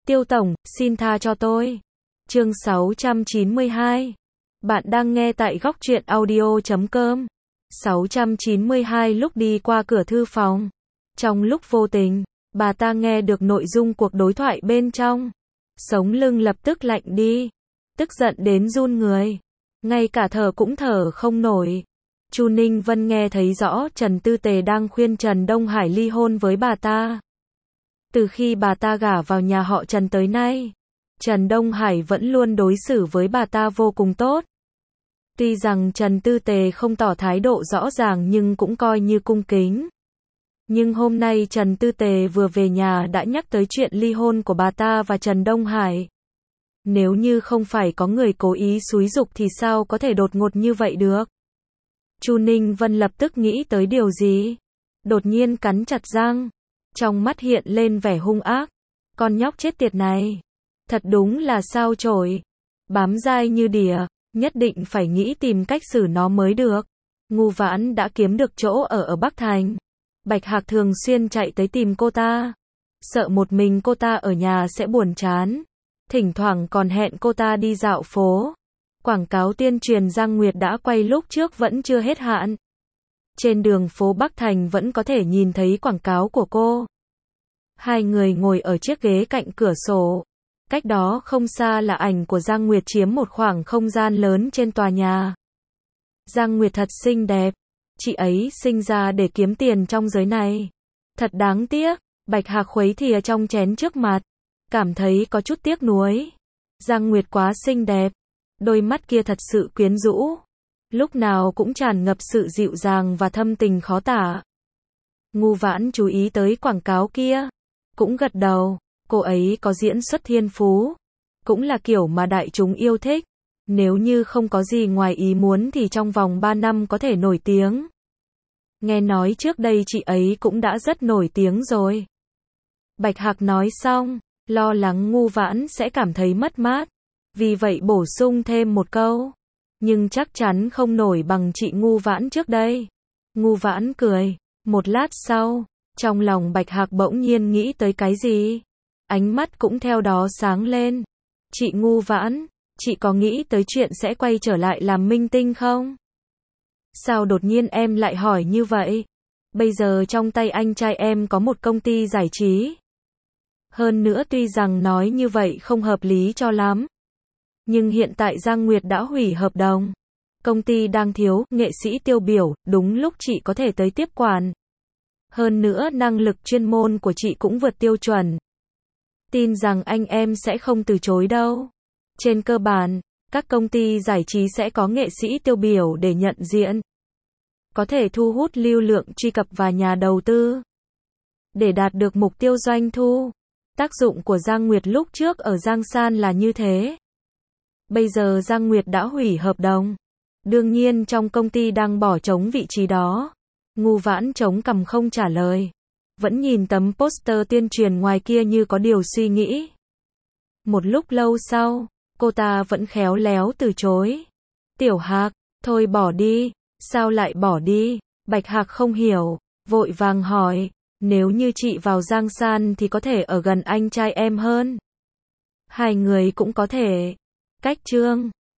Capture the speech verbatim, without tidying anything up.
Tiêu tổng, xin tha cho tôi. Chương sáu trăm chín mươi hai. Bạn đang nghe tại góc truyện audio chấm com. sáu trăm chín mươi hai lúc đi qua cửa thư phòng. Trong lúc vô tình, bà ta nghe được nội dung cuộc đối thoại bên trong. Sống lưng lập tức lạnh đi. Tức giận đến run người. Ngay cả thở cũng thở không nổi. Chu Ninh Vân nghe thấy rõ Trần Tư Tề đang khuyên Trần Đông Hải ly hôn với bà ta. Từ khi bà ta gả vào nhà họ Trần tới nay, Trần Đông Hải vẫn luôn đối xử với bà ta vô cùng tốt. Tuy rằng Trần Tư Tề không tỏ thái độ rõ ràng nhưng cũng coi như cung kính. Nhưng hôm nay Trần Tư Tề vừa về nhà đã nhắc tới chuyện ly hôn của bà ta và Trần Đông Hải. Nếu như không phải có người cố ý xúi giục thì sao có thể đột ngột như vậy được? Chu Ninh Vân lập tức nghĩ tới điều gì? Đột nhiên cắn chặt răng. Trong mắt hiện lên vẻ hung ác. Con nhóc chết tiệt này. Thật đúng là sao chổi. Bám dai như đỉa. Nhất định phải nghĩ tìm cách xử nó mới được. Ngu Vãn đã kiếm được chỗ ở ở Bắc Thành. Bạch Hạc thường xuyên chạy tới tìm cô ta. Sợ một mình cô ta ở nhà sẽ buồn chán. Thỉnh thoảng còn hẹn cô ta đi dạo phố. Quảng cáo tuyên truyền Giang Nguyệt đã quay lúc trước vẫn chưa hết hạn. Trên đường phố Bắc Thành vẫn có thể nhìn thấy quảng cáo của cô. Hai người ngồi ở chiếc ghế cạnh cửa sổ. Cách đó không xa là ảnh của Giang Nguyệt chiếm một khoảng không gian lớn trên tòa nhà. Giang Nguyệt thật xinh đẹp. Chị ấy sinh ra để kiếm tiền trong giới này. Thật đáng tiếc. Bạch Hạc khuấy thìa trong chén trước mặt. Cảm thấy có chút tiếc nuối. Giang Nguyệt quá xinh đẹp. Đôi mắt kia thật sự quyến rũ. Lúc nào cũng tràn ngập sự dịu dàng và thâm tình khó tả. Ngu Vãn chú ý tới quảng cáo kia. Cũng gật đầu. Cô ấy có diễn xuất thiên phú. Cũng là kiểu mà đại chúng yêu thích. Nếu như không có gì ngoài ý muốn thì trong vòng ba năm có thể nổi tiếng. Nghe nói trước đây chị ấy cũng đã rất nổi tiếng rồi. Bạch Hạc nói xong, lo lắng Ngu Vãn sẽ cảm thấy mất mát. Vì vậy bổ sung thêm một câu. Nhưng chắc chắn không nổi bằng chị Ngu Vãn trước đây. Ngu Vãn cười. Một lát sau, trong lòng Bạch Hạc bỗng nhiên nghĩ tới cái gì. Ánh mắt cũng theo đó sáng lên. Chị Ngu Vãn, chị có nghĩ tới chuyện sẽ quay trở lại làm minh tinh không? Sao đột nhiên em lại hỏi như vậy? Bây giờ trong tay anh trai em có một công ty giải trí. Hơn nữa tuy rằng nói như vậy không hợp lý cho lắm. Nhưng hiện tại Giang Nguyệt đã hủy hợp đồng. Công ty đang thiếu nghệ sĩ tiêu biểu, đúng lúc chị có thể tới tiếp quản. Hơn nữa năng lực chuyên môn của chị cũng vượt tiêu chuẩn. Tin rằng anh em sẽ không từ chối đâu. Trên cơ bản, các công ty giải trí sẽ có nghệ sĩ tiêu biểu để nhận diện. Có thể thu hút lưu lượng truy cập và nhà đầu tư. Để đạt được mục tiêu doanh thu. Tác dụng của Giang Nguyệt lúc trước ở Giang San là như thế. Bây giờ Giang Nguyệt đã hủy hợp đồng. Đương nhiên trong công ty đang bỏ trống vị trí đó. Ngu Vãn chống cằm không trả lời. Vẫn nhìn tấm poster tuyên truyền ngoài kia như có điều suy nghĩ. Một lúc lâu sau, cô ta vẫn khéo léo từ chối. Tiểu Hạc, thôi bỏ đi. Sao lại bỏ đi? Bạch Hạc không hiểu, vội vàng hỏi. Nếu như chị vào Giang San thì có thể ở gần anh trai em hơn. Hai người cũng có thể. Cách chương